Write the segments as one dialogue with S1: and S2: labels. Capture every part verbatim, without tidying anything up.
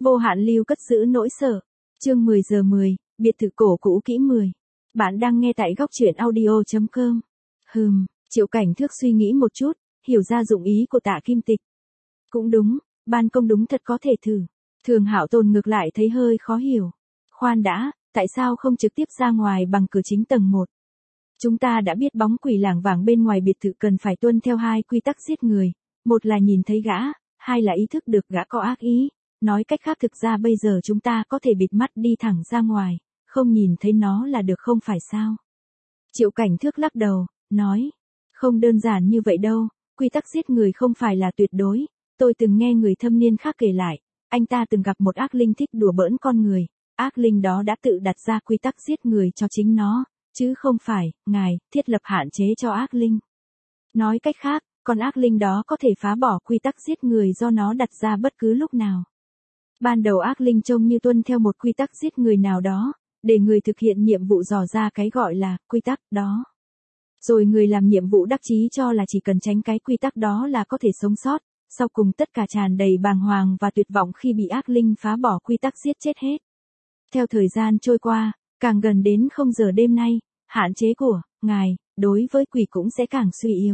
S1: Vô hạn lưu cất giữ nỗi sợ. Chương mười giờ mười, biệt thự cổ cũ kỹ mười. Bạn đang nghe tại góc truyện audio chấm com. Hừm, Triệu Cảnh Thước suy nghĩ một chút, hiểu ra dụng ý của Tạ Kim Tịch. Cũng đúng, ban công đúng thật có thể thử. Thường Hạo Tồn ngược lại thấy hơi khó hiểu. Khoan đã, tại sao không trực tiếp ra ngoài bằng cửa chính tầng một? Chúng ta đã biết bóng quỷ lảng vảng bên ngoài biệt thự cần phải tuân theo hai quy tắc giết người. Một là nhìn thấy gã, hai là ý thức được gã có ác ý. Nói cách khác thực ra bây giờ chúng ta có thể bịt mắt đi thẳng ra ngoài, không nhìn thấy nó là được không phải sao? Triệu Cảnh Thước lắc đầu, nói, không đơn giản như vậy đâu, quy tắc giết người không phải là tuyệt đối. Tôi từng nghe người thâm niên khác kể lại, anh ta từng gặp một ác linh thích đùa bỡn con người, ác linh đó đã tự đặt ra quy tắc giết người cho chính nó, chứ không phải, ngài, thiết lập hạn chế cho ác linh. Nói cách khác, con ác linh đó có thể phá bỏ quy tắc giết người do nó đặt ra bất cứ lúc nào. Ban đầu ác linh trông như tuân theo một quy tắc giết người nào đó, để người thực hiện nhiệm vụ dò ra cái gọi là quy tắc đó. Rồi người làm nhiệm vụ đắc chí cho là chỉ cần tránh cái quy tắc đó là có thể sống sót, sau cùng tất cả tràn đầy bàng hoàng và tuyệt vọng khi bị ác linh phá bỏ quy tắc giết chết hết. Theo thời gian trôi qua, càng gần đến không giờ đêm nay, hạn chế của ngài đối với quỷ cũng sẽ càng suy yếu.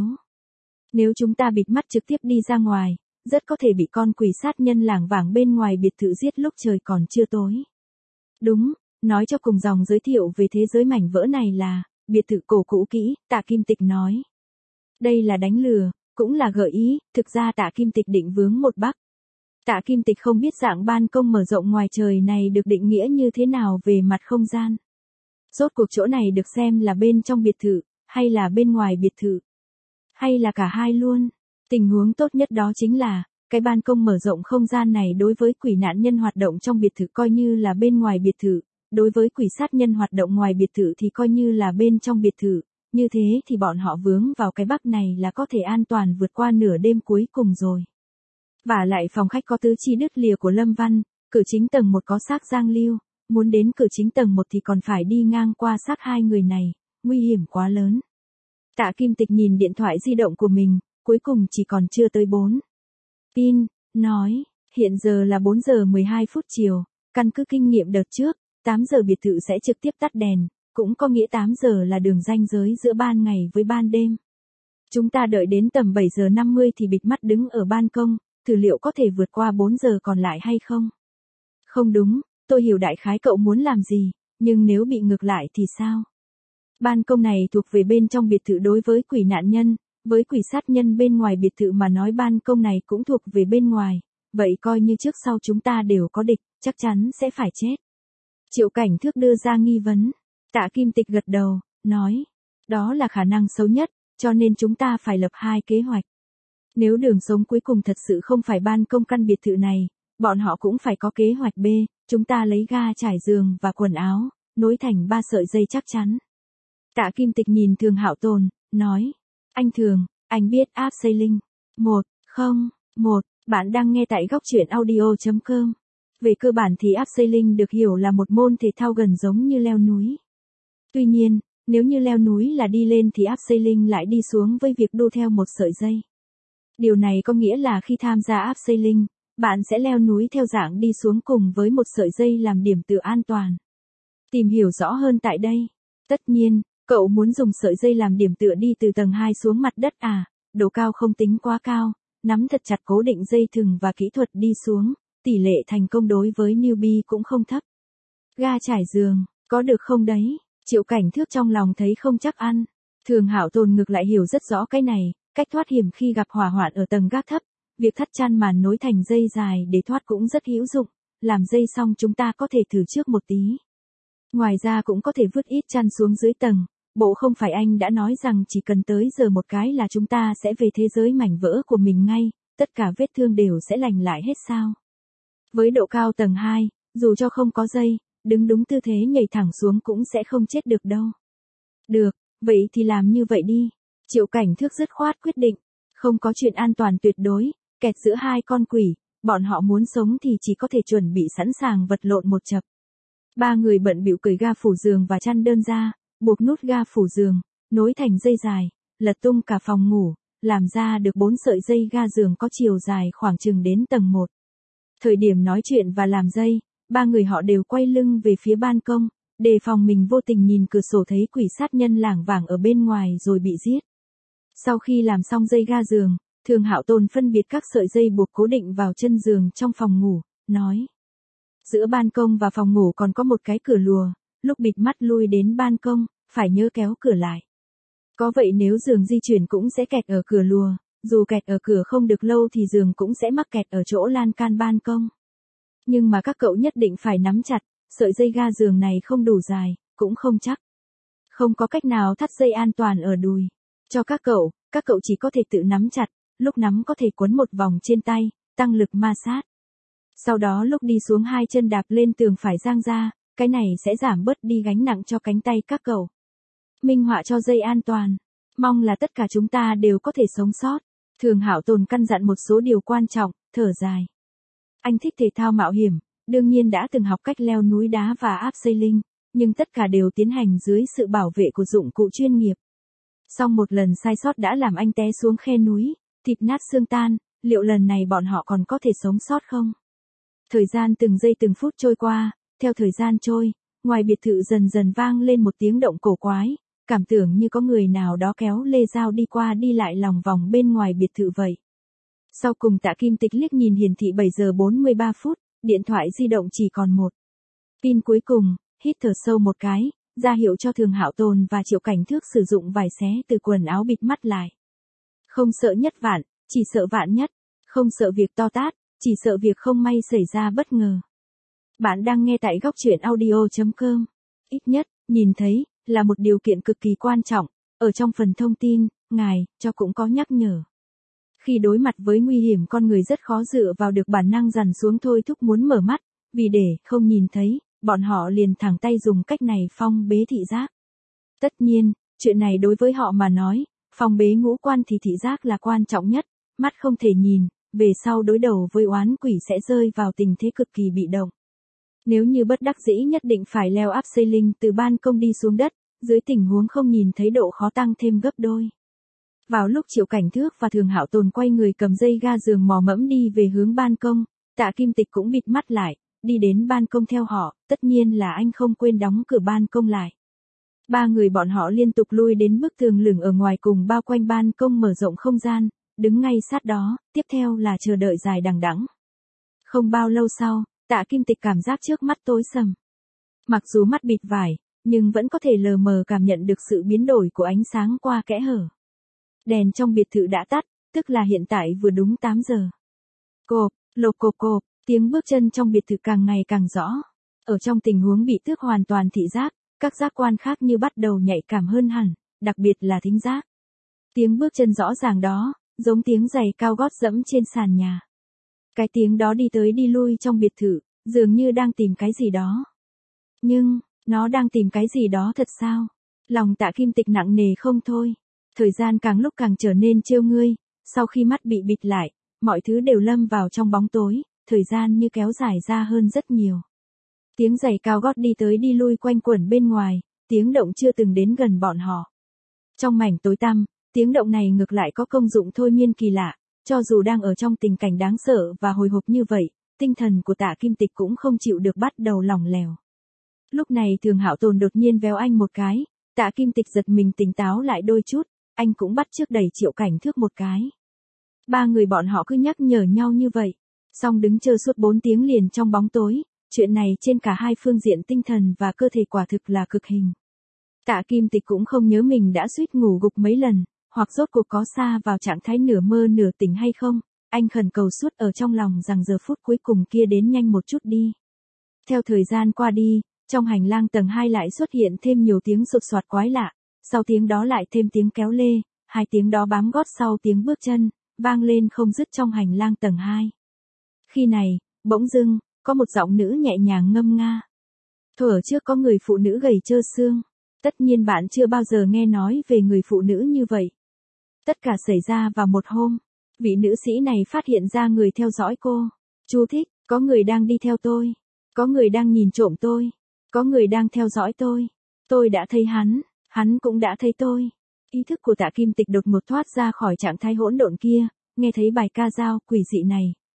S1: Nếu chúng ta bịt mắt trực tiếp đi ra ngoài, rất có thể bị con quỷ sát nhân lảng vảng bên ngoài biệt thự giết lúc trời còn chưa tối. Đúng, nói cho cùng dòng giới thiệu về thế giới mảnh vỡ này là biệt thự cổ cũ kỹ, Tạ Kim Tịch nói. Đây là đánh lừa, cũng là gợi ý, thực ra Tạ Kim Tịch định vướng một bắc. Tạ Kim Tịch không biết dạng ban công mở rộng ngoài trời này được định nghĩa như thế nào về mặt không gian. Rốt cuộc chỗ này được xem là bên trong biệt thự, hay là bên ngoài biệt thự, hay là cả hai luôn. Tình huống tốt nhất đó chính là, cái ban công mở rộng không gian này đối với quỷ nạn nhân hoạt động trong biệt thự coi như là bên ngoài biệt thự, đối với quỷ sát nhân hoạt động ngoài biệt thự thì coi như là bên trong biệt thự, như thế thì bọn họ vướng vào cái bắc này là có thể an toàn vượt qua nửa đêm cuối cùng rồi. Và lại phòng khách có tứ chi đứt lìa của Lâm Văn, cửa chính tầng một có xác Giang Lưu, muốn đến cửa chính tầng một thì còn phải đi ngang qua xác hai người này, nguy hiểm quá lớn. Tạ Kim Tịch nhìn điện thoại di động của mình, cuối cùng chỉ còn chưa tới bốn pin, nói, hiện giờ là bốn giờ mười hai phút chiều, căn cứ kinh nghiệm đợt trước, tám giờ biệt thự sẽ trực tiếp tắt đèn, cũng có nghĩa tám giờ là đường ranh giới giữa ban ngày với ban đêm. Chúng ta đợi đến tầm bảy giờ năm mươi thì bịt mắt đứng ở ban công, thử liệu có thể vượt qua bốn giờ còn lại hay không? Không đúng, tôi hiểu đại khái cậu muốn làm gì, nhưng nếu bị ngược lại thì sao? Ban công này thuộc về bên trong biệt thự đối với quỷ nạn nhân, với quỷ sát nhân bên ngoài biệt thự mà nói ban công này cũng thuộc về bên ngoài, vậy coi như trước sau chúng ta đều có địch, chắc chắn sẽ phải chết. Triệu Cảnh Thước đưa ra nghi vấn. Tạ Kim Tịch gật đầu, nói, đó là khả năng xấu nhất, cho nên chúng ta phải lập hai kế hoạch. Nếu đường sống cuối cùng thật sự không phải ban công căn biệt thự này, bọn họ cũng phải có kế hoạch B, chúng ta lấy ga trải giường và quần áo, nối thành ba sợi dây chắc chắn. Tạ Kim Tịch nhìn Thường Hạo Tồn, nói, anh Thường, anh biết áp sailing. Một, không, một, bạn đang nghe tại góc truyện audio chấm com. Về cơ bản thì áp sailing được hiểu là một môn thể thao gần giống như leo núi. Tuy nhiên, nếu như leo núi là đi lên thì áp sailing lại đi xuống với việc đu theo một sợi dây. Điều này có nghĩa là khi tham gia áp sailing, bạn sẽ leo núi theo dạng đi xuống cùng với một sợi dây làm điểm tựa an toàn. Tìm hiểu rõ hơn tại đây. Tất nhiên, cậu muốn dùng sợi dây làm điểm tựa đi từ tầng hai xuống mặt đất à, độ cao không tính quá cao, nắm thật chặt cố định dây thừng và kỹ thuật đi xuống, tỷ lệ thành công đối với newbie cũng không thấp. Ga trải giường, có được không đấy? Triệu Cảnh Thước trong lòng thấy không chắc ăn. Thường Hạo Tồn ngược lại hiểu rất rõ cái này, cách thoát hiểm khi gặp hỏa hoạn ở tầng gác thấp, việc thắt chăn màn nối thành dây dài để thoát cũng rất hữu dụng, làm dây xong chúng ta có thể thử trước một tí. Ngoài ra cũng có thể vứt ít chăn xuống dưới tầng, bộ không phải anh đã nói rằng chỉ cần tới giờ một cái là chúng ta sẽ về thế giới mảnh vỡ của mình ngay, tất cả vết thương đều sẽ lành lại hết sao? Với độ cao tầng hai, dù cho không có dây, đứng đúng tư thế nhảy thẳng xuống cũng sẽ không chết được đâu. Được, vậy thì làm như vậy đi. Triệu Cảnh Thước dứt khoát quyết định, không có chuyện an toàn tuyệt đối, kẹt giữa hai con quỷ, bọn họ muốn sống thì chỉ có thể chuẩn bị sẵn sàng vật lộn một chập. Ba người bận bịu cởi ga phủ giường và chăn đơn ra, buộc nút ga phủ giường, nối thành dây dài, lật tung cả phòng ngủ, làm ra được bốn sợi dây ga giường có chiều dài khoảng chừng đến tầng một. Thời điểm nói chuyện và làm dây, ba người họ đều quay lưng về phía ban công, đề phòng mình vô tình nhìn cửa sổ thấy quỷ sát nhân lảng vảng ở bên ngoài rồi bị giết. Sau khi làm xong dây ga giường, Thường Hạo Tồn phân biệt các sợi dây buộc cố định vào chân giường trong phòng ngủ, nói. Giữa ban công và phòng ngủ còn có một cái cửa lùa, lúc bịt mắt lui đến ban công, phải nhớ kéo cửa lại. Có vậy nếu giường di chuyển cũng sẽ kẹt ở cửa lùa, dù kẹt ở cửa không được lâu thì giường cũng sẽ mắc kẹt ở chỗ lan can ban công. Nhưng mà các cậu nhất định phải nắm chặt, sợi dây ga giường này không đủ dài, cũng không chắc. Không có cách nào thắt dây an toàn ở đùi. Cho các cậu, các cậu chỉ có thể tự nắm chặt, lúc nắm có thể quấn một vòng trên tay, tăng lực ma sát. Sau đó lúc đi xuống hai chân đạp lên tường phải dang ra, cái này sẽ giảm bớt đi gánh nặng cho cánh tay các cậu. Minh họa cho dây an toàn. Mong là tất cả chúng ta đều có thể sống sót. Thường Hạo Tồn căn dặn một số điều quan trọng, thở dài. Anh thích thể thao mạo hiểm, đương nhiên đã từng học cách leo núi đá và áp sailing, nhưng tất cả đều tiến hành dưới sự bảo vệ của dụng cụ chuyên nghiệp. Song một lần sai sót đã làm anh té xuống khe núi, thịt nát xương tan, liệu lần này bọn họ còn có thể sống sót không? Thời gian từng giây từng phút trôi qua, theo thời gian trôi, ngoài biệt thự dần dần vang lên một tiếng động cổ quái, cảm tưởng như có người nào đó kéo lê dao đi qua đi lại lòng vòng bên ngoài biệt thự vậy. Sau cùng Tạ Kim Tịch liếc nhìn hiển thị bảy giờ bốn mươi ba phút, điện thoại di động chỉ còn một pin cuối cùng, hít thở sâu một cái, ra hiệu cho Thường Hạo Tồn và Triệu Cảnh Thước sử dụng vải xé từ quần áo bịt mắt lại. Không sợ nhất vạn, chỉ sợ vạn nhất, không sợ việc to tát, chỉ sợ việc không may xảy ra bất ngờ. Bạn đang nghe tại góc truyện audio chấm com. Ít nhất, nhìn thấy, là một điều kiện cực kỳ quan trọng, ở trong phần thông tin, ngài, cho cũng có nhắc nhở. Khi đối mặt với nguy hiểm con người rất khó dựa vào được bản năng dằn xuống thôi thúc muốn mở mắt, vì để không nhìn thấy, bọn họ liền thẳng tay dùng cách này phong bế thị giác. Tất nhiên, chuyện này đối với họ mà nói, phong bế ngũ quan thì thị giác là quan trọng nhất, mắt không thể nhìn, về sau đối đầu với oán quỷ sẽ rơi vào tình thế cực kỳ bị động. Nếu như bất đắc dĩ nhất định phải leo áp sailing từ ban công đi xuống đất, dưới tình huống không nhìn thấy độ khó tăng thêm gấp đôi. Vào lúc Triệu Cảnh Thước và Thường Hạo Tồn quay người cầm dây ga giường mò mẫm đi về hướng ban công, Tạ Kim Tịch cũng bịt mắt lại, đi đến ban công theo họ, tất nhiên là anh không quên đóng cửa ban công lại. Ba người bọn họ liên tục lui đến bức tường lửng ở ngoài cùng bao quanh ban công mở rộng không gian, đứng ngay sát đó, tiếp theo là chờ đợi dài đằng đẵng. Không bao lâu sau, Tạ Kim Tịch cảm giác trước mắt tối sầm. Mặc dù mắt bịt vải, nhưng vẫn có thể lờ mờ cảm nhận được sự biến đổi của ánh sáng qua kẽ hở. Đèn trong biệt thự đã tắt, tức là hiện tại vừa đúng tám giờ. Cộp, lộp cộp cộp, tiếng bước chân trong biệt thự càng ngày càng rõ. Ở trong tình huống bị tước hoàn toàn thị giác, các giác quan khác như bắt đầu nhạy cảm hơn hẳn, đặc biệt là thính giác. Tiếng bước chân rõ ràng đó, giống tiếng giày cao gót dẫm trên sàn nhà. Cái tiếng đó đi tới đi lui trong biệt thự, dường như đang tìm cái gì đó. Nhưng, nó đang tìm cái gì đó thật sao? Lòng Tạ Kim Tịch nặng nề không thôi. Thời gian càng lúc càng trở nên trêu ngươi, sau khi mắt bị bịt lại, mọi thứ đều lâm vào trong bóng tối, thời gian như kéo dài ra hơn rất nhiều. Tiếng giày cao gót đi tới đi lui quanh quẩn bên ngoài, tiếng động chưa từng đến gần bọn họ. Trong mảnh tối tăm, tiếng động này ngược lại có công dụng thôi miên kỳ lạ, cho dù đang ở trong tình cảnh đáng sợ và hồi hộp như vậy, tinh thần của Tạ Kim Tịch cũng không chịu được bắt đầu lỏng lẻo. Lúc này Thường Hạo Tồn đột nhiên véo anh một cái, Tạ Kim Tịch giật mình tỉnh táo lại đôi chút, anh cũng bắt chước đẩy Triệu Cảnh Thước một cái. Ba người bọn họ cứ nhắc nhở nhau như vậy, xong đứng chờ suốt bốn tiếng liền trong bóng tối, chuyện này trên cả hai phương diện tinh thần và cơ thể quả thực là cực hình. Tạ Kim Tịch cũng không nhớ mình đã suýt ngủ gục mấy lần, hoặc rốt cuộc có sa vào trạng thái nửa mơ nửa tỉnh hay không, anh khẩn cầu suốt ở trong lòng rằng giờ phút cuối cùng kia đến nhanh một chút đi. Theo thời gian qua đi, trong hành lang tầng hai lại xuất hiện thêm nhiều tiếng sột soạt quái lạ, sau tiếng đó lại thêm tiếng kéo lê, hai tiếng đó bám gót sau tiếng bước chân, vang lên không dứt trong hành lang tầng hai. Khi này, bỗng dưng, có một giọng nữ nhẹ nhàng ngâm nga. Thuở trước có người phụ nữ gầy trơ xương. Tất nhiên bạn chưa bao giờ nghe nói về người phụ nữ như vậy. Tất cả xảy ra vào một hôm. Vị nữ sĩ này phát hiện ra người theo dõi cô. Chú thích, có người đang đi theo tôi. Có người đang nhìn trộm tôi. Có người đang theo dõi tôi. Tôi đã thấy hắn, hắn cũng đã thấy tôi. Ý thức của Tạ Kim Tịch đột ngột thoát ra khỏi trạng thái hỗn độn kia, nghe thấy bài ca dao quỷ dị này,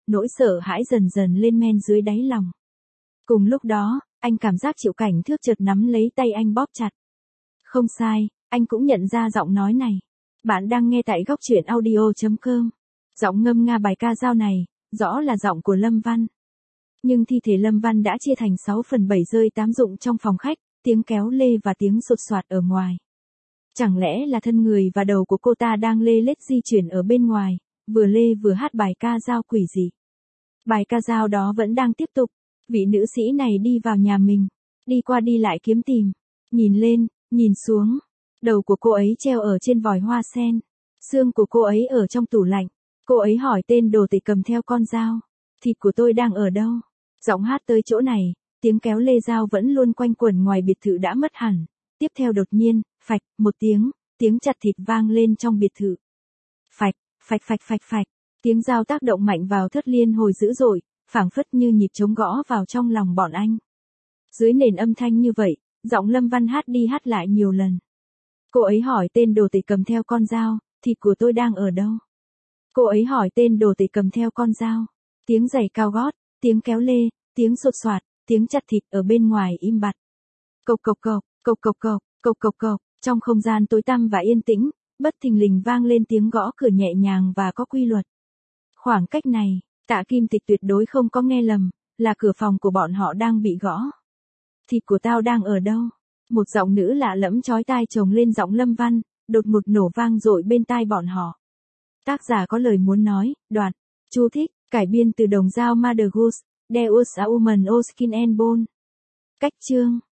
S1: nỗi sợ hãi dần dần lên men dưới đáy lòng. Cùng lúc đó, anh cảm giác Triệu Cảnh Thước chợt nắm lấy tay anh bóp chặt. Không sai, anh cũng nhận ra giọng nói này. Bạn đang nghe tại góc truyện audio chấm com. Giọng ngâm nga bài ca dao này, rõ là giọng của Lâm Văn. Nhưng thi thể Lâm Văn đã chia thành sáu phần bảy rơi tám rụng trong phòng khách, tiếng kéo lê và tiếng sột soạt ở ngoài. Chẳng lẽ là thân người và đầu của cô ta đang lê lết di chuyển ở bên ngoài, vừa lê vừa hát bài ca dao quỷ dị. Bài ca dao đó vẫn đang tiếp tục, vị nữ sĩ này đi vào nhà mình, đi qua đi lại kiếm tìm, nhìn lên, nhìn xuống, đầu của cô ấy treo ở trên vòi hoa sen, xương của cô ấy ở trong tủ lạnh, cô ấy hỏi tên đồ tể cầm theo con dao, thịt của tôi đang ở đâu? Giọng hát tới chỗ này, tiếng kéo lê dao vẫn luôn quanh quẩn ngoài biệt thự đã mất hẳn, tiếp theo đột nhiên, phạch, một tiếng, tiếng chặt thịt vang lên trong biệt thự. Phạch, phạch phạch phạch phạch, tiếng dao tác động mạnh vào thất liên hồi dữ dội, phảng phất như nhịp trống gõ vào trong lòng bọn anh. Dưới nền âm thanh như vậy, giọng Lâm Văn hát đi hát lại nhiều lần. Cô ấy hỏi tên đồ tể cầm theo con dao, thịt của tôi đang ở đâu? Cô ấy hỏi tên đồ tể cầm theo con dao. Tiếng giày cao gót, tiếng kéo lê, tiếng sột soạt, tiếng chặt thịt ở bên ngoài im bặt. Cộc cộc cộc, cộc cộc cộc, cộc cộc cộc, trong không gian tối tăm và yên tĩnh, bất thình lình vang lên tiếng gõ cửa nhẹ nhàng và có quy luật. Khoảng cách này, Tạ Kim Tịch tuyệt đối không có nghe lầm, là cửa phòng của bọn họ đang bị gõ. Thịt của tao đang ở đâu? Một giọng nữ lạ lẫm chói tai chồng lên giọng Lâm Văn, đột ngột nổ vang dội bên tai bọn họ. Tác giả có lời muốn nói, đoạn. Chú thích, cải biên từ đồng dao Mother Goose, Deus a Woman O Skin and Bone. Cách chương